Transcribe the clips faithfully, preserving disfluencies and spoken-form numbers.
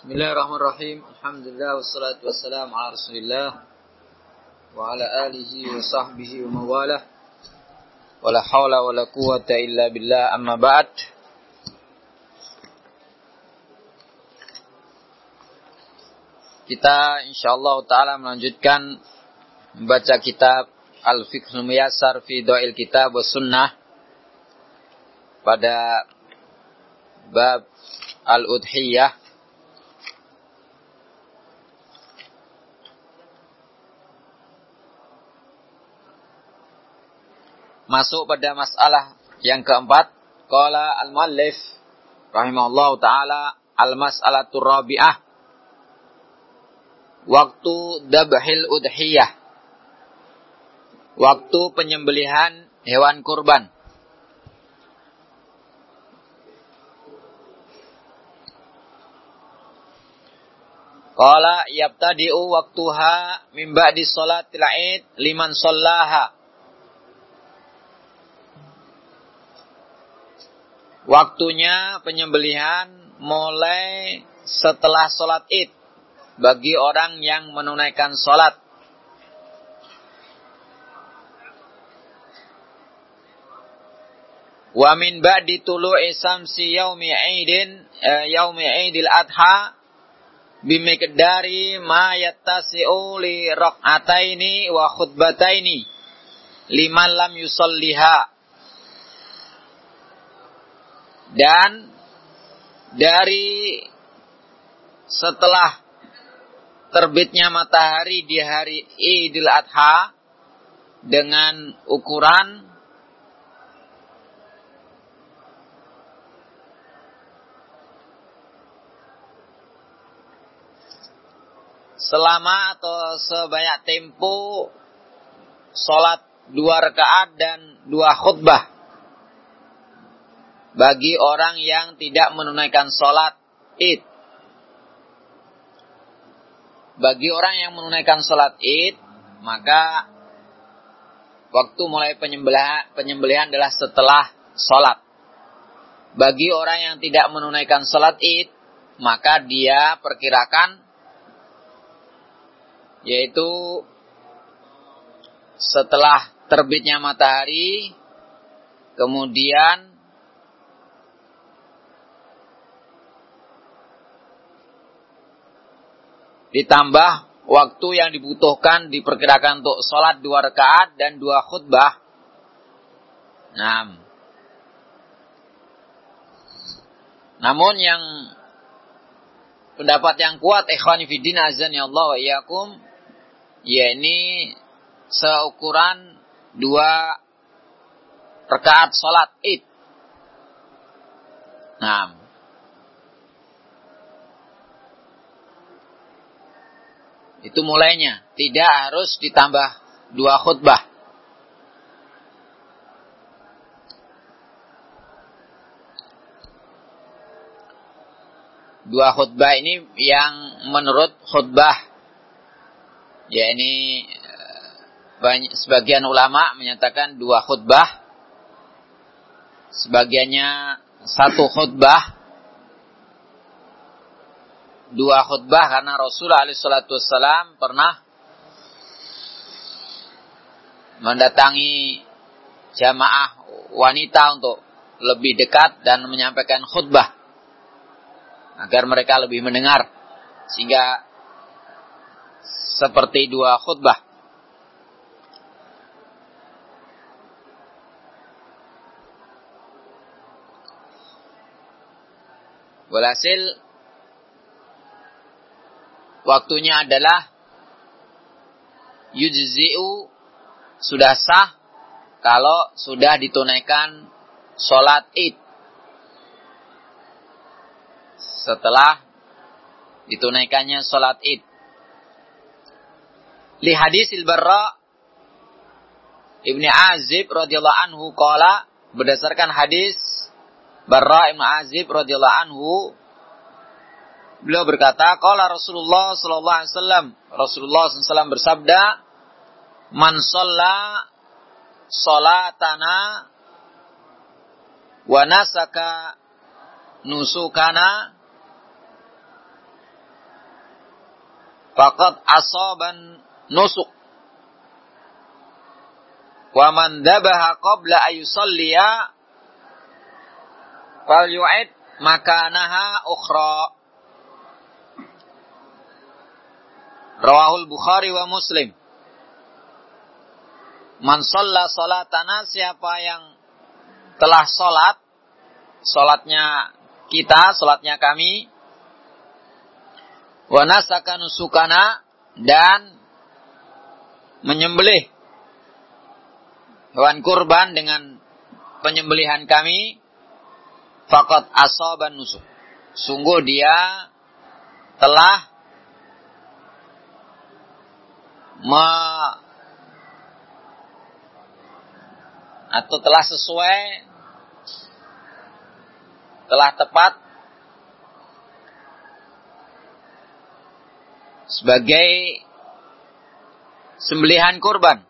Bismillahirrahmanirrahim. Alhamdulillah wassalatu wassalamu ala Rasulillah wa ala alihi wa sahbihi wa mawalah. Wala haula wala quwwata illa billah, amma ba'd. Kita insyaallah taala melanjutkan membaca kitab Al-Fiqhul Muyassar fi Dha'il Kitab was Sunnah pada bab Al-Udhiyah. Masuk pada masalah yang keempat. Qala al-muallif rahimahullahu taala al-mas'alatur rabi'ah. Waktu dabhil udhiyah. Waktu penyembelihan hewan kurban. Qala yabtadi'u waqtuha min ba'di sholatil 'id liman shallaha. Waktunya penyembelihan mulai setelah sholat id bagi orang yang menunaikan sholat. Wa min ba'di tulu'i samsi yaumi 'idin yaumi 'idil adha bimiqdari ma yattasi'u li rak'ataini wa khutbataini liman lam yusalliha. Dan dari setelah terbitnya matahari di hari Idul Adha dengan ukuran selama atau sebanyak tempo sholat dua rakaat dan dua khutbah bagi orang yang tidak menunaikan sholat id. Bagi orang yang menunaikan sholat id, maka waktu mulai penyembelihan, penyembelihan adalah setelah sholat. Bagi orang yang tidak menunaikan sholat id, maka dia perkirakan yaitu setelah terbitnya matahari, kemudian ditambah waktu yang dibutuhkan diperkirakan untuk sholat dua rakaat dan dua khutbah. Nah, namun yang pendapat yang kuat, ikhwani fiddin azan ya Allah wa iyyakum, yakni seukuran dua rakaat sholat id. Nah, itu mulainya. Tidak harus ditambah dua khutbah. Dua khutbah ini yang menurut khutbah. Ya ini banyak, sebagian ulama menyatakan dua khutbah. Sebagiannya satu khutbah. Dua khutbah karena Rasulullah alaihi salatu wassalam pernah mendatangi jamaah wanita untuk lebih dekat dan menyampaikan khutbah agar mereka lebih mendengar, sehingga seperti dua khutbah. Walhasil waktunya adalah yujzi'u, sudah sah kalau sudah ditunaikan sholat id. Setelah ditunaikannya sholat id. Li hadisil Barra Ibni Azib radhiyallahu anhu qala, berdasarkan hadis Barra Ibn Azib radhiyallahu anhu, beliau berkata, qala Rasulullah sallallahu alaihi wasallam, Rasulullah sallallahu alaihi wasallam bersabda, man shalla salatana wa nasaka nusukana faqad asaban nusuk. Wa man dhabaha qabla ayusalliya fal yu'id makanaha ukhra. Rawahul Bukhari wa Muslim. Man shalla salatana, siapa yang telah salat, salatnya kita, salatnya kami, wa nasaka nusukana, dan menyembelih hewan kurban dengan penyembelihan kami, faqad asaban nusuk. Sungguh dia telah me, atau telah sesuai, telah tepat sebagai sembelihan kurban.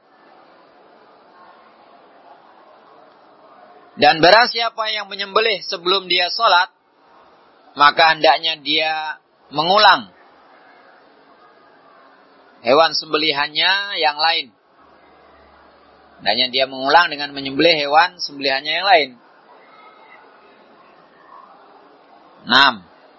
Dan barang siapa yang menyembelih sebelum dia sholat, maka hendaknya dia mengulang hewan sembelihannya yang lain. Hendaknya dia mengulang dengan menyembelih hewan sembelihannya yang lain. enam.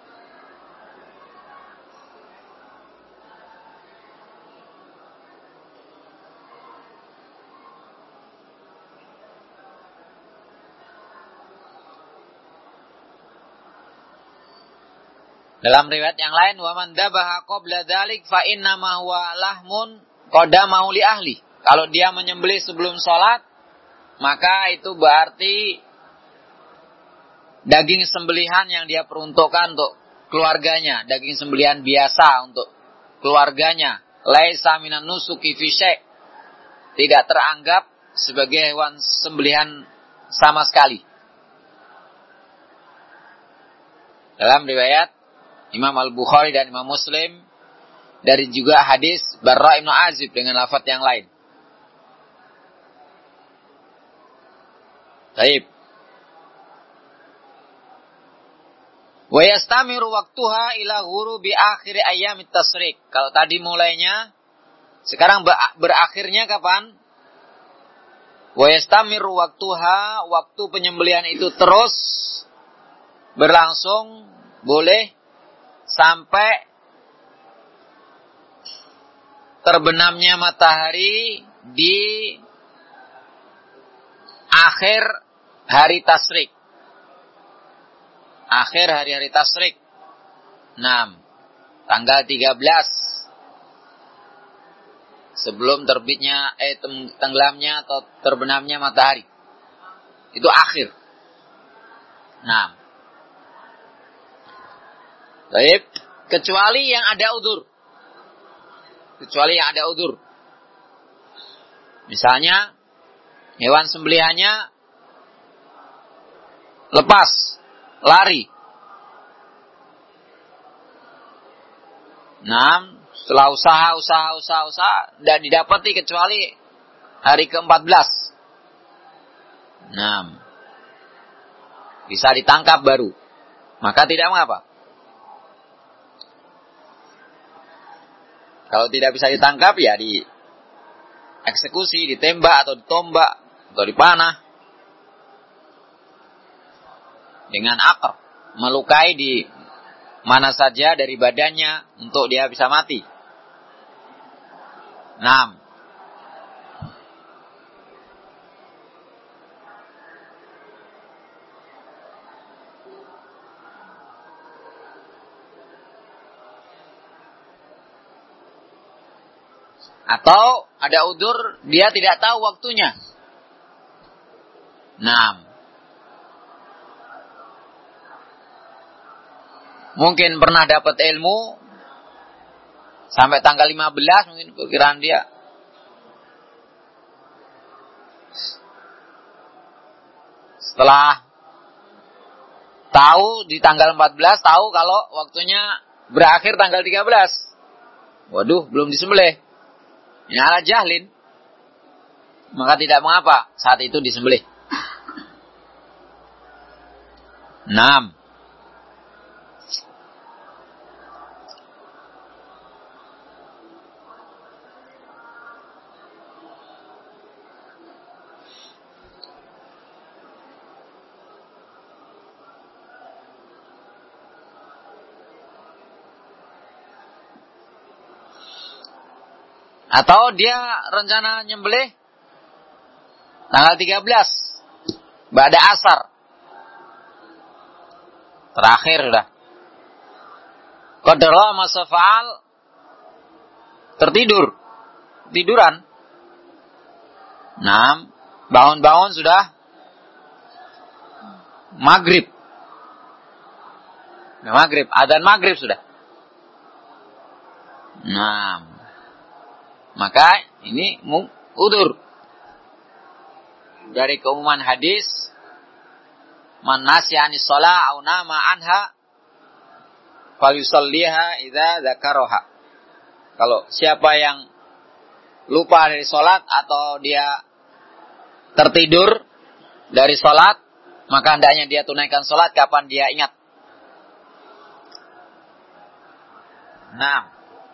Dalam riwayat yang lain, wa man dhabaha qabla dzalik fa inna ma huwa lahmun qadamahu li ahli. Kalau dia menyembelih sebelum sholat, maka itu berarti daging sembelihan yang dia peruntukkan untuk keluarganya, daging sembelihan biasa untuk keluarganya. Laisa minan nusuki fi syai', tidak teranggap sebagai hewan sembelihan sama sekali. Dalam riwayat Imam Al-Bukhari dan Imam Muslim, dari juga hadis Barra ibn Azib dengan lafaz yang lain. Baik. Wa yastamiru waqtuha ila ghurubi akhir ayyamit tasrik. Kalau tadi mulainya, sekarang berakhirnya kapan? Wa yastamiru waqtuha, waktu penyembelihan itu terus berlangsung, boleh sampai terbenamnya matahari di akhir hari tasrik. Akhir hari-hari tasrik. enam. Tanggal tiga belas. Sebelum terbitnya, eh, tenggelamnya atau terbenamnya matahari. Itu akhir. enam. Baik, kecuali yang ada udzur. Kecuali yang ada udzur. Misalnya, hewan sembelihannya lepas, lari. Nah, setelah usaha, usaha, usaha, usaha, tidak didapati kecuali hari ke empat belas. Nah, bisa ditangkap baru. Maka tidak mengapa. Kalau tidak bisa ditangkap, ya dieksekusi, ditembak, atau ditombak, atau dipanah. Dengan akar. Melukai di mana saja dari badannya, untuk dia bisa mati. enam. Atau ada udzur, dia tidak tahu waktunya. enam. Mungkin pernah dapat ilmu sampai tanggal lima belas, mungkin perkiraan dia. Setelah tahu di tanggal empat belas, tahu kalau waktunya berakhir tanggal tiga belas. Waduh, belum disembelih. Ini ala jahlin. Maka tidak mengapa saat itu disembelih. enam. Atau dia rencana nyembelih tanggal tiga belas, ba'da asar. Terakhir sudah. Qadara masafa'al, tertidur. Tiduran. Nah, bangun-bangun sudah maghrib. Maghrib, adzan maghrib sudah. Nah, maka ini udzur. Dari keumuman hadis, man nasiya anis shalah aw nama anha falyusalliha idza dzakaraha. Kalau siapa yang lupa dari salat atau dia tertidur dari salat, maka hendaknya dia tunaikan salat kapan dia ingat. Nah,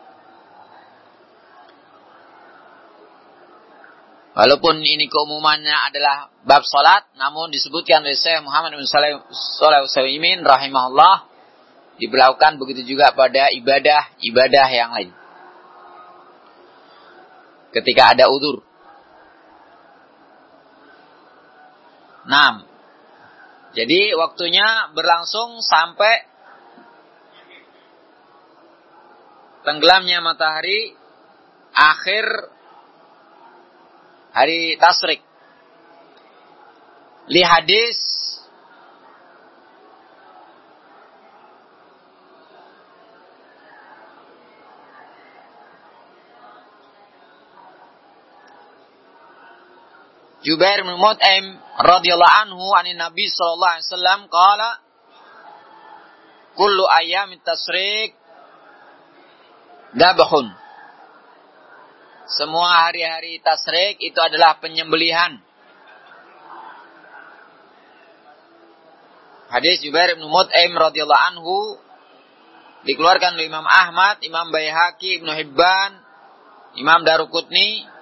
walaupun ini keumumannya adalah bab salat, namun disebutkan oleh Syekh Muhammad bin Shalih Al-Utsaimin rahimahullah, diberlakukan begitu juga pada ibadah-ibadah yang lain. Ketika ada udzur. Nah, jadi waktunya berlangsung sampai tenggelamnya matahari akhir hari tasyrik. Li hadis Jubair bin Mut'im radhiyallahu anhu anin Nabi sallallahu alaihi wasallam qala kullu ayyamit tasyrik dabhun. Semua hari-hari tasyrik itu adalah penyembelihan. Hadis Jubair bin Mut'im radhiyallahu anhu dikeluarkan oleh Imam Ahmad, Imam Baihaqi, Ibnu Hibban, Imam Daruqutni,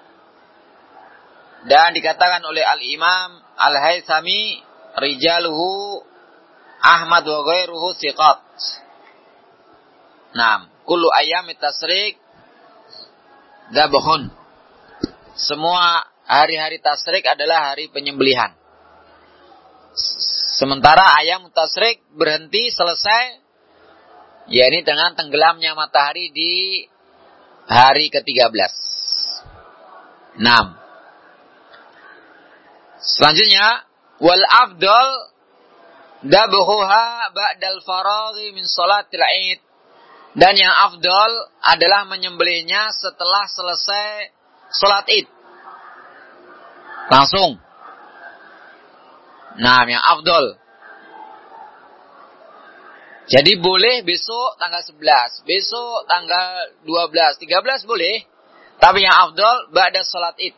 dan dikatakan oleh Al-Imam Al-Haythami rijaluhu Ahmad wa ghairuhu thiqat. Naam, kullu ayyamit tasyrik dzabhun. Semua hari-hari tasyrik adalah hari penyembelihan. Sementara ayam tasyrik berhenti selesai yakni dengan tenggelamnya matahari di hari ke tiga belas. Naam. Selanjutnya, wal afdal dabhuha ba'dal faraghi min salatil Id. Dan yang afdal adalah menyembelihnya setelah selesai salat Id. Langsung. Nah, yang afdal. Jadi boleh besok tanggal sebelas, besok tanggal dua belas, tiga belas boleh. Tapi yang afdal ba'da salat Id.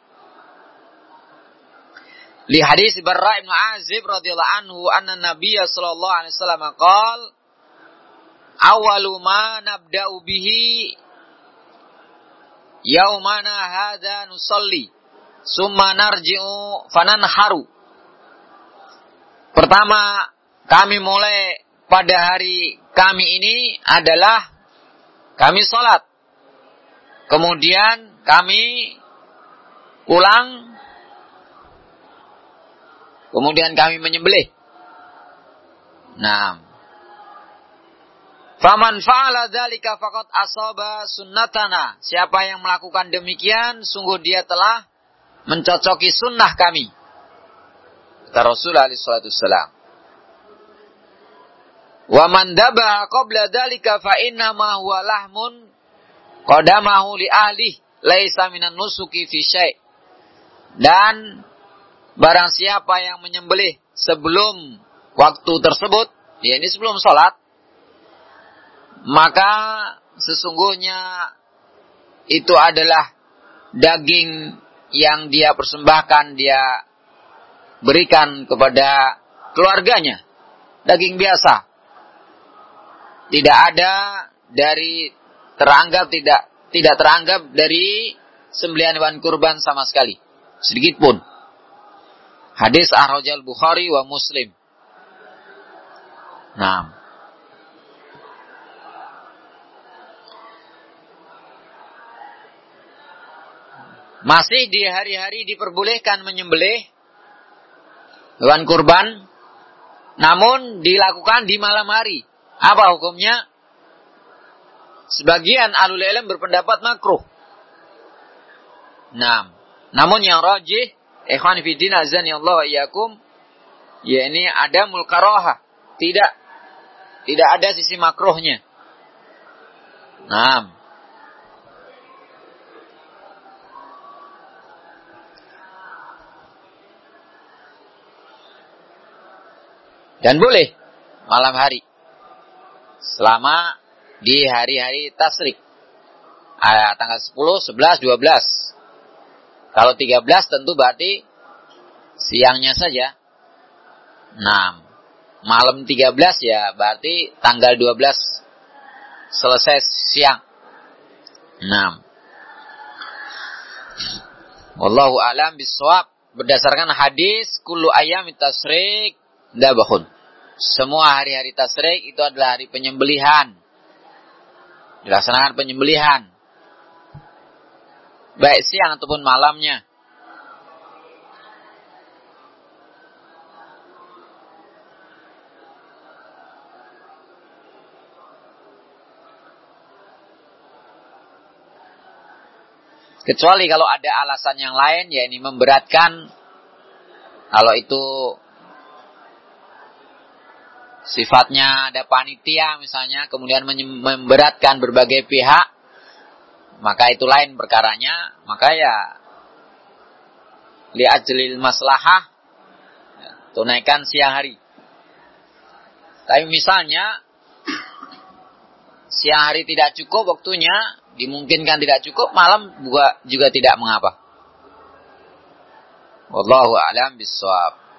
Li hadis Barra bin Azib radhiyallahu anhu anna Nabiy sallallahu alaihi wasallam qala awwalu ma nabda'u bihi yaumana hadza nusalli summa narji'u fananharu. Pertama kami mulai pada hari kami ini adalah kami salat. Kemudian kami pulang. Kemudian kami menyembelih. Nah, faman fa'ala dzalika faqad asaba sunnatana. Siapa yang melakukan demikian, sungguh dia telah mencocoki sunnah kami. Kata Rasulullah alaihi salatu wassalam. Wa man dabaha qabla dzalika fa inna ma huwa lahmun qadamahu li ahli laisa minan nusuki fi syai'. Dan barang siapa yang menyembelih sebelum waktu tersebut, ya ini sebelum sholat, maka sesungguhnya itu adalah daging yang dia persembahkan, dia berikan kepada keluarganya. Daging biasa. Tidak ada dari teranggap, tidak tidak teranggap dari sembelihan hewan kurban sama sekali. Sedikit pun. Hadis akhrajal Bukhari wa Muslim. Nah. Masih di hari-hari diperbolehkan menyembelih hewan kurban, namun dilakukan di malam hari. Apa hukumnya? Sebagian ahlul ilm berpendapat makruh. Nah, namun yang rajih, ikhwan fiddin azani Allah wa iyyakum, ya ini ada mulkarohah. Tidak, tidak ada sisi makruhnya. Nah, dan boleh malam hari. Selama di hari-hari tasyrik. Ah, tanggal sepuluh, sebelas, dua belas. Kalau tiga belas tentu berarti siangnya saja. Nah, malam tiga belas ya berarti tanggal dua belas selesai siang. Nah, wallahu a'lam bishawab. Berdasarkan hadis kullu ayyamit tasyrik dabahun. Semua hari-hari tasyrik itu adalah hari penyembelihan. Dilaksanakan penyembelihan. Baik siang ataupun malamnya. Kecuali kalau ada alasan yang lain, ya ini memberatkan. Kalau itu sifatnya ada panitia misalnya, kemudian memberatkan berbagai pihak, maka itu lain perkaranya. Maka ya li'ajlil maslahah, ya, tunaikan siang hari. Tapi misalnya siang hari tidak cukup waktunya, dimungkinkan tidak cukup, malam juga, juga tidak mengapa. Wallahu a'lam bishawab.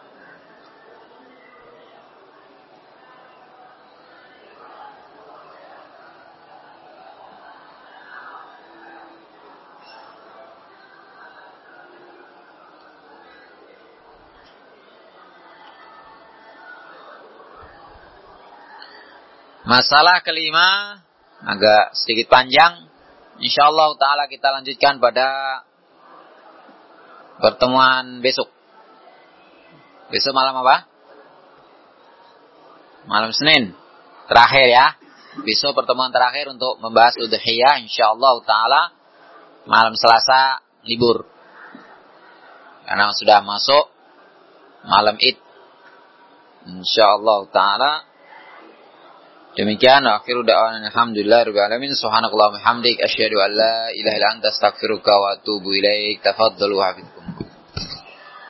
Masalah kelima agak sedikit panjang. Insyaallah taala kita lanjutkan pada pertemuan besok. Besok malam apa? Malam Senin. Terakhir ya. Besok pertemuan terakhir untuk membahas udhiyah. Insyaallah taala malam Selasa libur. Karena sudah masuk malam Id. Insyaallah taala. Demikian akhiru da'wana alhamdulillahirabbil alamin subhanakallahumma hamdik asyhadu an la ilaha illa anta astaghfiruka wa atubu ilaik. Tafadhalu hafiz.